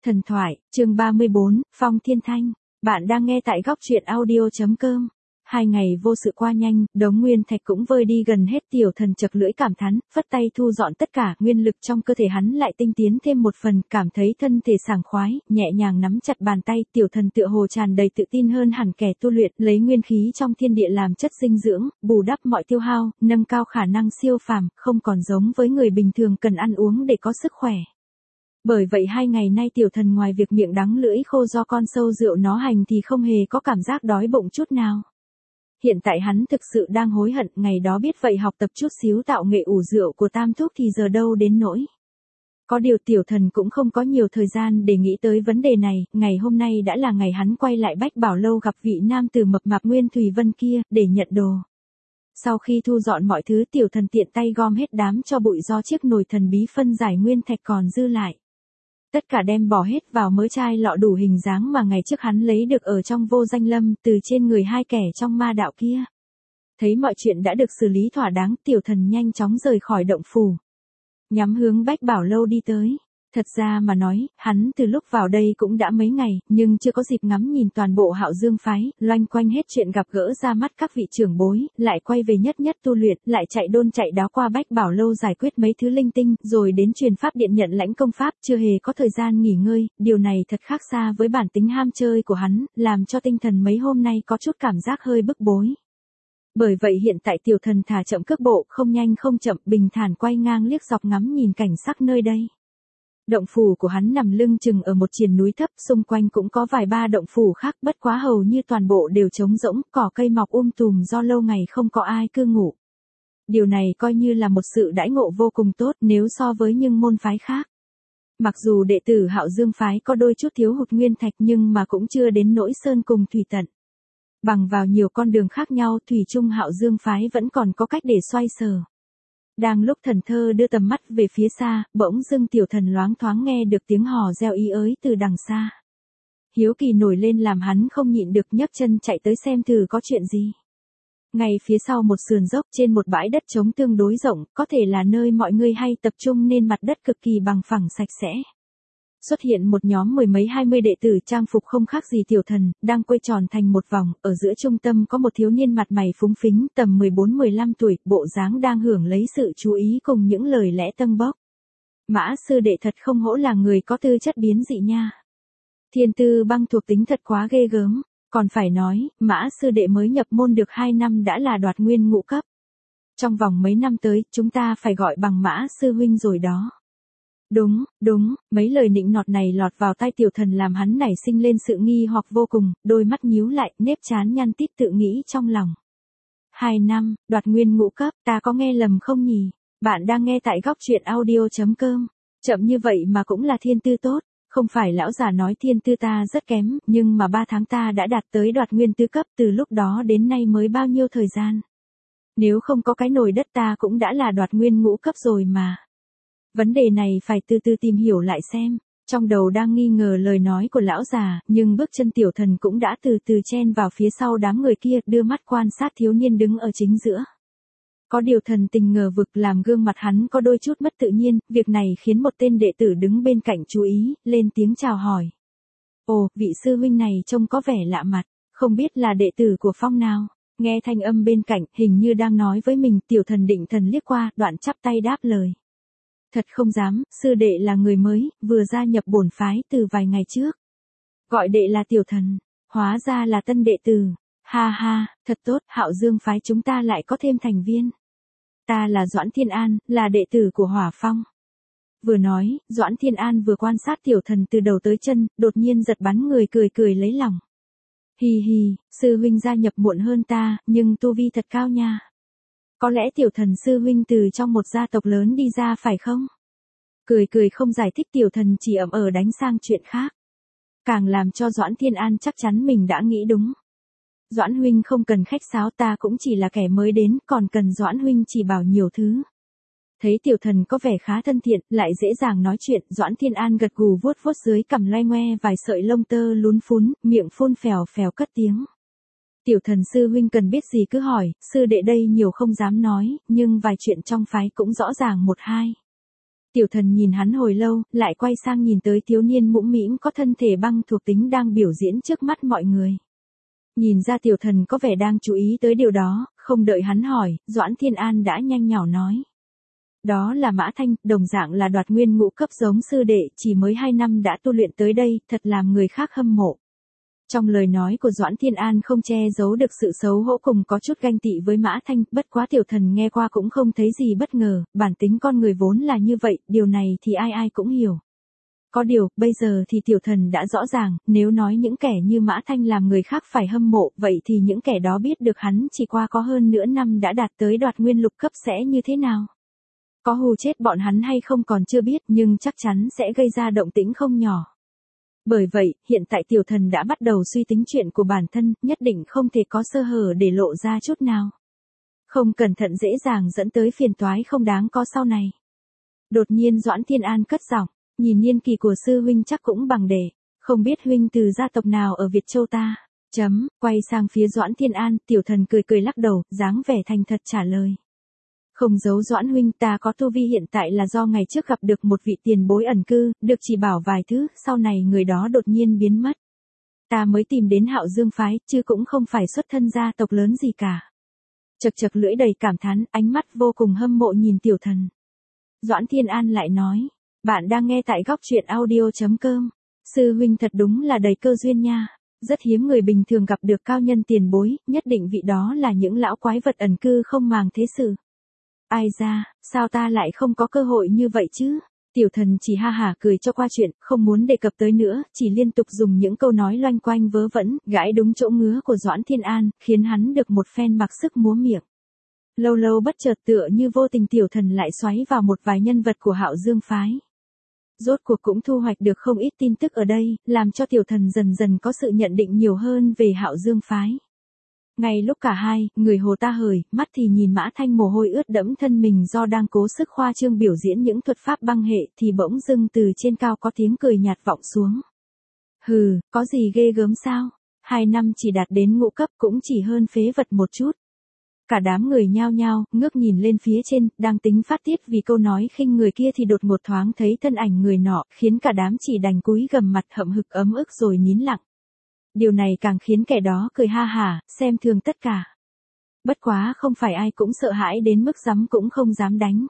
Thần thoại, chương 34, Phong Thiên Thanh. Bạn đang nghe tại góc truyện audio.com. 2 ngày vô sự qua nhanh, đống nguyên thạch cũng vơi đi gần hết. Tiểu thần chật lưỡi cảm thán, phất tay thu dọn tất cả, nguyên lực trong cơ thể hắn lại tinh tiến thêm một phần, cảm thấy thân thể sảng khoái, nhẹ nhàng nắm chặt bàn tay. Tiểu thần tựa hồ tràn đầy tự tin hơn hẳn kẻ tu luyện, lấy nguyên khí trong thiên địa làm chất dinh dưỡng, bù đắp mọi tiêu hao, nâng cao khả năng siêu phàm, không còn giống với người bình thường cần ăn uống để có sức khỏe. Bởi vậy 2 ngày nay tiểu thần ngoài việc miệng đắng lưỡi khô do con sâu rượu nó hành thì không hề có cảm giác đói bụng chút nào. Hiện tại hắn thực sự đang hối hận, ngày đó biết vậy học tập chút xíu tạo nghệ ủ rượu của Tam Thúc thì giờ đâu đến nỗi. Có điều tiểu thần cũng không có nhiều thời gian để nghĩ tới vấn đề này, ngày hôm nay đã là ngày hắn quay lại Bách Bảo Lâu gặp vị nam tử mập mạp Nguyên Thùy Vân kia, để nhận đồ. Sau khi thu dọn mọi thứ tiểu thần tiện tay gom hết đám cho bụi do chiếc nồi thần bí phân giải nguyên thạch còn dư lại. Tất cả đem bỏ hết vào mớ chai lọ đủ hình dáng mà ngày trước hắn lấy được ở trong Vô Danh Lâm từ trên người hai kẻ trong ma đạo kia. Thấy mọi chuyện đã được xử lý thỏa đáng, tiểu thần nhanh chóng rời khỏi động phủ. Nhắm hướng Bách Bảo Lâu đi tới. Thật ra mà nói, hắn từ lúc vào đây cũng đã mấy ngày, nhưng chưa có dịp ngắm nhìn toàn bộ Hạo Dương phái, loanh quanh hết chuyện gặp gỡ ra mắt các vị trưởng bối, lại quay về nhất nhất tu luyện, lại chạy đôn chạy đáo qua Bách Bảo Lâu giải quyết mấy thứ linh tinh, rồi đến truyền pháp điện nhận lãnh công pháp, chưa hề có thời gian nghỉ ngơi, điều này thật khác xa với bản tính ham chơi của hắn, làm cho tinh thần mấy hôm nay có chút cảm giác hơi bức bối. Bởi vậy hiện tại tiểu thần thả chậm cước bộ, không nhanh không chậm, bình thản quay ngang liếc dọc ngắm nhìn cảnh sắc nơi đây. Động phủ của hắn nằm lưng chừng ở một triền núi thấp, xung quanh cũng có vài ba động phủ khác, bất quá hầu như toàn bộ đều trống rỗng, cỏ cây mọc tùm do lâu ngày không có ai cư ngụ. Điều này coi như là một sự đãi ngộ vô cùng tốt nếu so với những môn phái khác. Mặc dù đệ tử Hạo Dương phái có đôi chút thiếu hụt nguyên thạch nhưng mà cũng chưa đến nỗi sơn cùng thủy tận. Bằng vào nhiều con đường khác nhau, thủy chung Hạo Dương phái vẫn còn có cách để xoay sở. Đang lúc thần thơ đưa tầm mắt về phía xa, bỗng dưng tiểu thần loáng thoáng nghe được tiếng hò reo ý ới từ đằng xa. Hiếu kỳ nổi lên làm hắn không nhịn được nhấc chân chạy tới xem thử có chuyện gì. Ngay phía sau một sườn dốc trên một bãi đất trống tương đối rộng, có thể là nơi mọi người hay tập trung nên mặt đất cực kỳ bằng phẳng sạch sẽ. Xuất hiện một nhóm 10 mấy 20 đệ tử trang phục không khác gì tiểu thần, đang quay tròn thành một vòng, ở giữa trung tâm có một thiếu niên mặt mày phúng phính, tầm 14-15 tuổi, bộ dáng đang hưởng lấy sự chú ý cùng những lời lẽ tâng bốc. Mã sư đệ thật không hổ là người có tư chất biến dị nha. Thiên tư băng thuộc tính thật quá ghê gớm, còn phải nói, Mã sư đệ mới nhập môn được 2 năm đã là đoạt nguyên ngũ cấp. Trong vòng mấy năm tới, chúng ta phải gọi bằng Mã sư huynh rồi đó. Đúng, mấy lời nịnh nọt này lọt vào tai tiểu thần làm hắn nảy sinh lên sự nghi hoặc vô cùng, đôi mắt nhíu lại, nếp trán nhăn tít tự nghĩ trong lòng. 2 năm, đoạt nguyên ngũ cấp, ta có nghe lầm không nhỉ? Bạn đang nghe tại góc truyện audio.com. Chậm như vậy mà cũng là thiên tư tốt, không phải lão già nói thiên tư ta rất kém, nhưng mà 3 tháng ta đã đạt tới đoạt nguyên tứ cấp, từ lúc đó đến nay mới bao nhiêu thời gian. Nếu không có cái nồi đất ta cũng đã là đoạt nguyên ngũ cấp rồi mà. Vấn đề này phải từ từ tìm hiểu lại xem. Trong đầu đang nghi ngờ lời nói của lão già, nhưng bước chân tiểu thần cũng đã từ từ chen vào phía sau đám người kia, đưa mắt quan sát thiếu niên đứng ở chính giữa. Có điều thần tình ngờ vực làm gương mặt hắn có đôi chút mất tự nhiên, việc này khiến một tên đệ tử đứng bên cạnh chú ý, lên tiếng chào hỏi. Ồ, vị sư huynh này trông có vẻ lạ mặt, không biết là đệ tử của Phong nào. Nghe thanh âm bên cạnh, hình như đang nói với mình, tiểu thần định thần liếc qua, đoạn chắp tay đáp lời. Thật không dám, sư đệ là người mới, vừa gia nhập bổn phái từ vài ngày trước. Gọi đệ là tiểu thần, hóa ra là tân đệ tử. Ha ha, thật tốt, Hạo Dương phái chúng ta lại có thêm thành viên. Ta là Doãn Thiên An, là đệ tử của Hỏa Phong. Vừa nói, Doãn Thiên An vừa quan sát tiểu thần từ đầu tới chân, đột nhiên giật bắn người cười lấy lòng. Hì hì, sư huynh gia nhập muộn hơn ta, nhưng tu vi thật cao nha. Có lẽ tiểu thần sư huynh từ trong một gia tộc lớn đi ra phải không? Cười không giải thích tiểu thần chỉ ậm đánh sang chuyện khác. Càng làm cho Doãn Thiên An chắc chắn mình đã nghĩ đúng. Doãn huynh không cần khách sáo, ta cũng chỉ là kẻ mới đến, còn cần Doãn huynh chỉ bảo nhiều thứ. Thấy tiểu thần có vẻ khá thân thiện, lại dễ dàng nói chuyện, Doãn Thiên An gật gù vuốt dưới cằm loay ngoe vài sợi lông tơ lún phún, miệng phun phèo cất tiếng. Tiểu thần sư huynh cần biết gì cứ hỏi, sư đệ đây nhiều không dám nói, nhưng vài chuyện trong phái cũng rõ ràng một hai. Tiểu thần nhìn hắn hồi lâu, lại quay sang nhìn tới thiếu niên mũm mĩm có thân thể băng thuộc tính đang biểu diễn trước mắt mọi người. Nhìn ra tiểu thần có vẻ đang chú ý tới điều đó, không đợi hắn hỏi, Doãn Thiên An đã nhanh nhỏ nói. Đó là Mã Thanh, đồng dạng là đoạt nguyên ngũ cấp giống sư đệ, chỉ mới 2 năm đã tu luyện tới đây, thật làm người khác hâm mộ. Trong lời nói của Doãn Thiên An không che giấu được sự xấu hổ cùng có chút ganh tị với Mã Thanh, bất quá tiểu thần nghe qua cũng không thấy gì bất ngờ, bản tính con người vốn là như vậy, điều này thì ai ai cũng hiểu. Có điều, bây giờ thì tiểu thần đã rõ ràng, nếu nói những kẻ như Mã Thanh làm người khác phải hâm mộ, vậy thì những kẻ đó biết được hắn chỉ qua có hơn nửa năm đã đạt tới đoạt nguyên lục cấp sẽ như thế nào. Có hù chết bọn hắn hay không còn chưa biết, nhưng chắc chắn sẽ gây ra động tĩnh không nhỏ. Bởi vậy, hiện tại tiểu thần đã bắt đầu suy tính chuyện của bản thân, nhất định không thể có sơ hở để lộ ra chút nào. Không cẩn thận dễ dàng dẫn tới phiền toái không đáng có sau này. Đột nhiên Doãn Thiên An cất giọng, nhìn niên kỳ của sư huynh chắc cũng bằng đệ, không biết huynh từ gia tộc nào ở Việt Châu ta. Quay sang phía Doãn Thiên An, tiểu thần cười cười lắc đầu, dáng vẻ thành thật trả lời. Không giấu Doãn huynh, ta có tu vi hiện tại là do ngày trước gặp được một vị tiền bối ẩn cư, được chỉ bảo vài thứ, sau này người đó đột nhiên biến mất. Ta mới tìm đến Hạo Dương phái, chứ cũng không phải xuất thân gia tộc lớn gì cả. Chật chật lưỡi đầy cảm thán, ánh mắt vô cùng hâm mộ nhìn tiểu thần. Doãn Thiên An lại nói, bạn đang nghe tại góc truyện audio.com. Sư huynh thật đúng là đầy cơ duyên nha. Rất hiếm người bình thường gặp được cao nhân tiền bối, nhất định vị đó là những lão quái vật ẩn cư không màng thế sự. Ai ra, sao ta lại không có cơ hội như vậy chứ? Tiểu thần chỉ ha hả cười cho qua chuyện, không muốn đề cập tới nữa, chỉ liên tục dùng những câu nói loanh quanh vớ vẩn, gãi đúng chỗ ngứa của Doãn Thiên An, khiến hắn được một phen mặc sức múa miệng. Lâu lâu bất chợt tựa như vô tình tiểu thần lại xoáy vào một vài nhân vật của Hạo Dương phái. Rốt cuộc cũng thu hoạch được không ít tin tức ở đây, làm cho tiểu thần dần dần có sự nhận định nhiều hơn về Hạo Dương phái. Ngay lúc cả hai, người hồ ta hởi, mắt thì nhìn Mã Thanh mồ hôi ướt đẫm thân mình do đang cố sức khoa trương biểu diễn những thuật pháp băng hệ thì bỗng dưng từ trên cao có tiếng cười nhạt vọng xuống. Hừ, có gì ghê gớm sao? 2 năm chỉ đạt đến ngũ cấp cũng chỉ hơn phế vật một chút. Cả đám người nhao nhao, ngước nhìn lên phía trên, đang tính phát tiết vì câu nói khinh người kia thì đột ngột thoáng thấy thân ảnh người nọ, khiến cả đám chỉ đành cúi gằm mặt hậm hực ấm ức rồi nín lặng. Điều này càng khiến kẻ đó cười ha hả, xem thường tất cả. Bất quá không phải ai cũng sợ hãi đến mức dám cũng không dám đánh.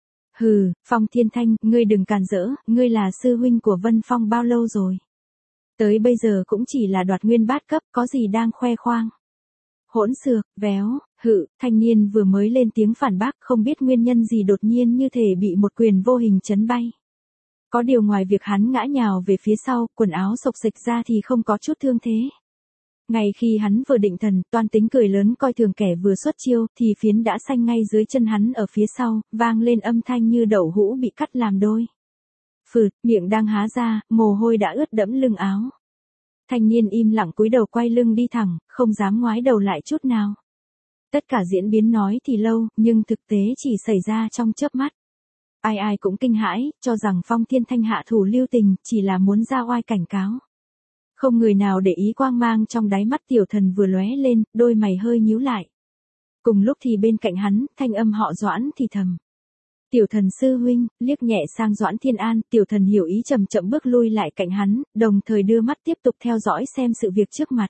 Hừ, Phong Thiên Thanh, ngươi đừng càn rỡ, ngươi là sư huynh của Vân Phong bao lâu rồi? Tới bây giờ cũng chỉ là đoạt nguyên bát cấp, có gì đang khoe khoang? Hỗn xược, véo, thanh niên vừa mới lên tiếng phản bác, không biết nguyên nhân gì đột nhiên như thể bị một quyền vô hình chấn bay. Có điều ngoài việc hắn ngã nhào về phía sau, quần áo xộc xệch ra thì không có chút thương thế. Ngay khi hắn vừa định thần, toan tính cười lớn coi thường kẻ vừa xuất chiêu, thì phiến đã xanh ngay dưới chân hắn ở phía sau, vang lên âm thanh như đậu hũ bị cắt làm đôi. Phượt, miệng đang há ra, mồ hôi đã ướt đẫm lưng áo. Thanh niên im lặng cúi đầu quay lưng đi thẳng, không dám ngoái đầu lại chút nào. Tất cả diễn biến nói thì lâu, nhưng thực tế chỉ xảy ra trong chớp mắt. Ai ai cũng kinh hãi, cho rằng Phong Thiên Thanh hạ thủ lưu tình, chỉ là muốn ra oai cảnh cáo. Không người nào để ý quang mang trong đáy mắt tiểu thần vừa lóe lên, đôi mày hơi nhíu lại. Cùng lúc thì bên cạnh hắn, thanh âm họ Doãn thì thầm. Tiểu thần sư huynh, liếc nhẹ sang Doãn Thiên An, tiểu thần hiểu ý chậm chậm bước lui lại cạnh hắn, đồng thời đưa mắt tiếp tục theo dõi xem sự việc trước mặt.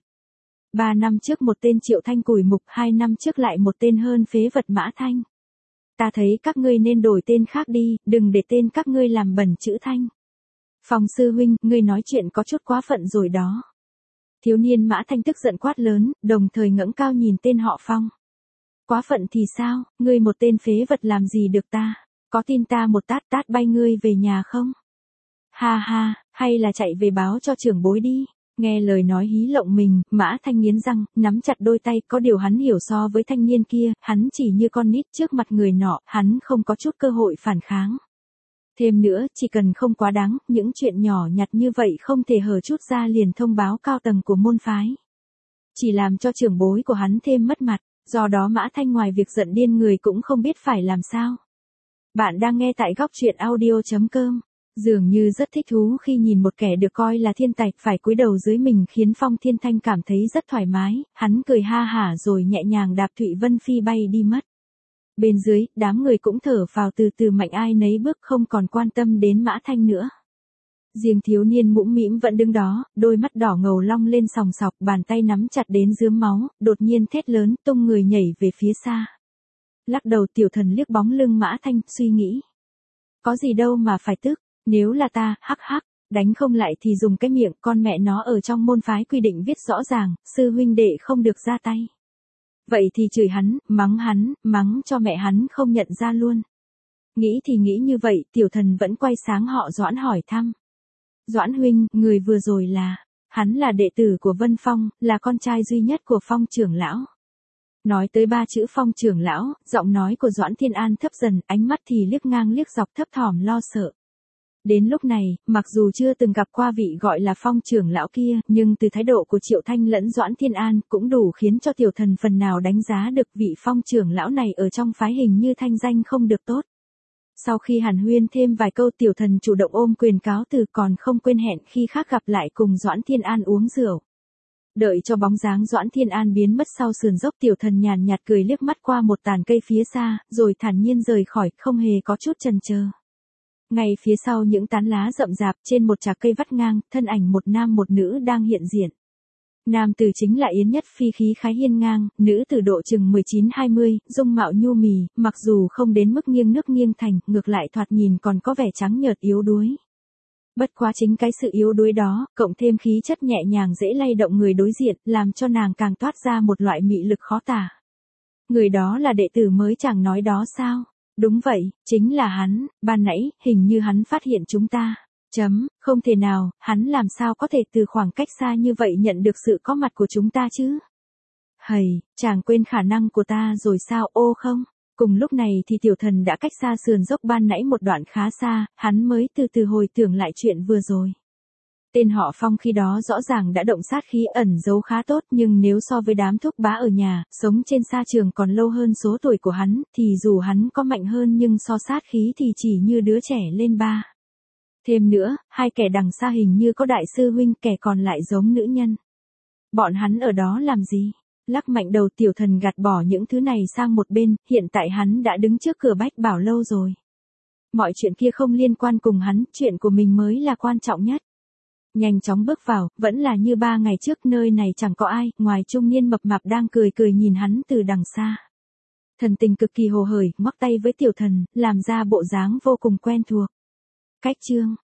3 năm trước một tên Triệu Thanh cùi mục, 2 năm trước lại một tên hơn phế vật Mã Thanh. Ta thấy các ngươi nên đổi tên khác đi, đừng để tên các ngươi làm bẩn chữ Thanh. Phong sư huynh, ngươi nói chuyện có chút quá phận rồi đó. Thiếu niên Mã Thanh tức giận quát lớn, đồng thời ngẩng cao nhìn tên họ Phong. Quá phận thì sao, ngươi một tên phế vật làm gì được ta, có tin ta một tát tát bay ngươi về nhà không? Ha ha, hay là chạy về báo cho trưởng bối đi. Nghe lời nói hí lộng mình, Mã Thanh nghiến răng, nắm chặt đôi tay, có điều hắn hiểu so với thanh niên kia, hắn chỉ như con nít trước mặt người nọ, hắn không có chút cơ hội phản kháng. Thêm nữa, chỉ cần không quá đáng, những chuyện nhỏ nhặt như vậy không thể hở chút ra liền thông báo cao tầng của môn phái. Chỉ làm cho trưởng bối của hắn thêm mất mặt, do đó Mã Thanh ngoài việc giận điên người cũng không biết phải làm sao. Bạn đang nghe tại góc truyện audio.com. Dường như rất thích thú khi nhìn một kẻ được coi là thiên tài phải cúi đầu dưới mình khiến Phong Thiên Thanh cảm thấy rất thoải mái, hắn cười ha hả rồi nhẹ nhàng đạp Thụy Vân Phi bay đi mất. Bên dưới, đám người cũng thở vào từ từ mạnh ai nấy bước không còn quan tâm đến Mã Thanh nữa. Riêng thiếu niên mũm mĩm vẫn đứng đó, đôi mắt đỏ ngầu long lên sòng sọc, bàn tay nắm chặt đến rướm máu, đột nhiên thét lớn, tung người nhảy về phía xa. Lắc đầu Tiểu Thần liếc bóng lưng Mã Thanh, suy nghĩ. Có gì đâu mà phải tức, nếu là ta, hắc hắc, đánh không lại thì dùng cái miệng, con mẹ nó ở trong môn phái quy định viết rõ ràng, sư huynh đệ không được ra tay. Vậy thì chửi hắn, mắng cho mẹ hắn không nhận ra luôn. Nghĩ thì nghĩ như vậy, Tiểu Thần vẫn quay sáng họ Doãn hỏi thăm. Doãn huynh, người vừa rồi là, hắn là đệ tử của Vân Phong, là con trai duy nhất của Phong trưởng lão. Nói tới 3 chữ Phong trưởng lão, giọng nói của Doãn Thiên An thấp dần, ánh mắt thì liếc ngang liếc dọc thấp thỏm lo sợ. Đến lúc này, mặc dù chưa từng gặp qua vị gọi là Phong trưởng lão kia, nhưng từ thái độ của Triệu Thanh lẫn Doãn Thiên An cũng đủ khiến cho Tiểu Thần phần nào đánh giá được vị Phong trưởng lão này ở trong phái hình như thanh danh không được tốt. Sau khi hàn huyên thêm vài câu, Tiểu Thần chủ động ôm quyền cáo từ, còn không quên hẹn khi khác gặp lại cùng Doãn Thiên An uống rượu. Đợi cho bóng dáng Doãn Thiên An biến mất sau sườn dốc, Tiểu Thần nhàn nhạt cười liếc mắt qua một tàn cây phía xa, rồi thản nhiên rời khỏi, không hề có chút chần chờ. Ngay phía sau những tán lá rậm rạp, trên một chạc cây vắt ngang, thân ảnh một nam một nữ đang hiện diện. Nam tử chính là Yến Nhất Phi, khí khái hiên ngang, nữ tử độ chừng 19-20, dung mạo nhu mì, mặc dù không đến mức nghiêng nước nghiêng thành, ngược lại thoạt nhìn còn có vẻ trắng nhợt yếu đuối. Bất quá chính cái sự yếu đuối đó, cộng thêm khí chất nhẹ nhàng dễ lay động người đối diện, làm cho nàng càng toát ra một loại mị lực khó tả. Người đó là đệ tử mới chàng nói đó sao? Đúng vậy, chính là hắn, ban nãy, hình như hắn phát hiện chúng ta. Không thể nào, hắn làm sao có thể từ khoảng cách xa như vậy nhận được sự có mặt của chúng ta chứ? Hầy, chàng quên khả năng của ta rồi sao? Ô không. Cùng lúc này thì Tiểu Thần đã cách xa sườn dốc ban nãy một đoạn khá xa, hắn mới từ từ hồi tưởng lại chuyện vừa rồi. Tên họ Phong khi đó rõ ràng đã động sát khí ẩn giấu khá tốt, nhưng nếu so với đám thúc bá ở nhà, sống trên sa trường còn lâu hơn số tuổi của hắn, thì dù hắn có mạnh hơn nhưng so sát khí thì chỉ như đứa trẻ lên 3. Thêm nữa, hai kẻ đằng xa hình như có đại sư huynh, kẻ còn lại giống nữ nhân. Bọn hắn ở đó làm gì? Lắc mạnh đầu, Tiểu Thần gạt bỏ những thứ này sang một bên, hiện tại hắn đã đứng trước cửa Bách Bảo lâu rồi. Mọi chuyện kia không liên quan cùng hắn, chuyện của mình mới là quan trọng nhất. Nhanh chóng bước vào, vẫn là như 3 ngày trước, nơi này chẳng có ai, ngoài trung niên mập mạp đang cười cười nhìn hắn từ đằng xa. Thần tình cực kỳ hồ hởi, ngoắc tay với Tiểu Thần, làm ra bộ dáng vô cùng quen thuộc. Cách chương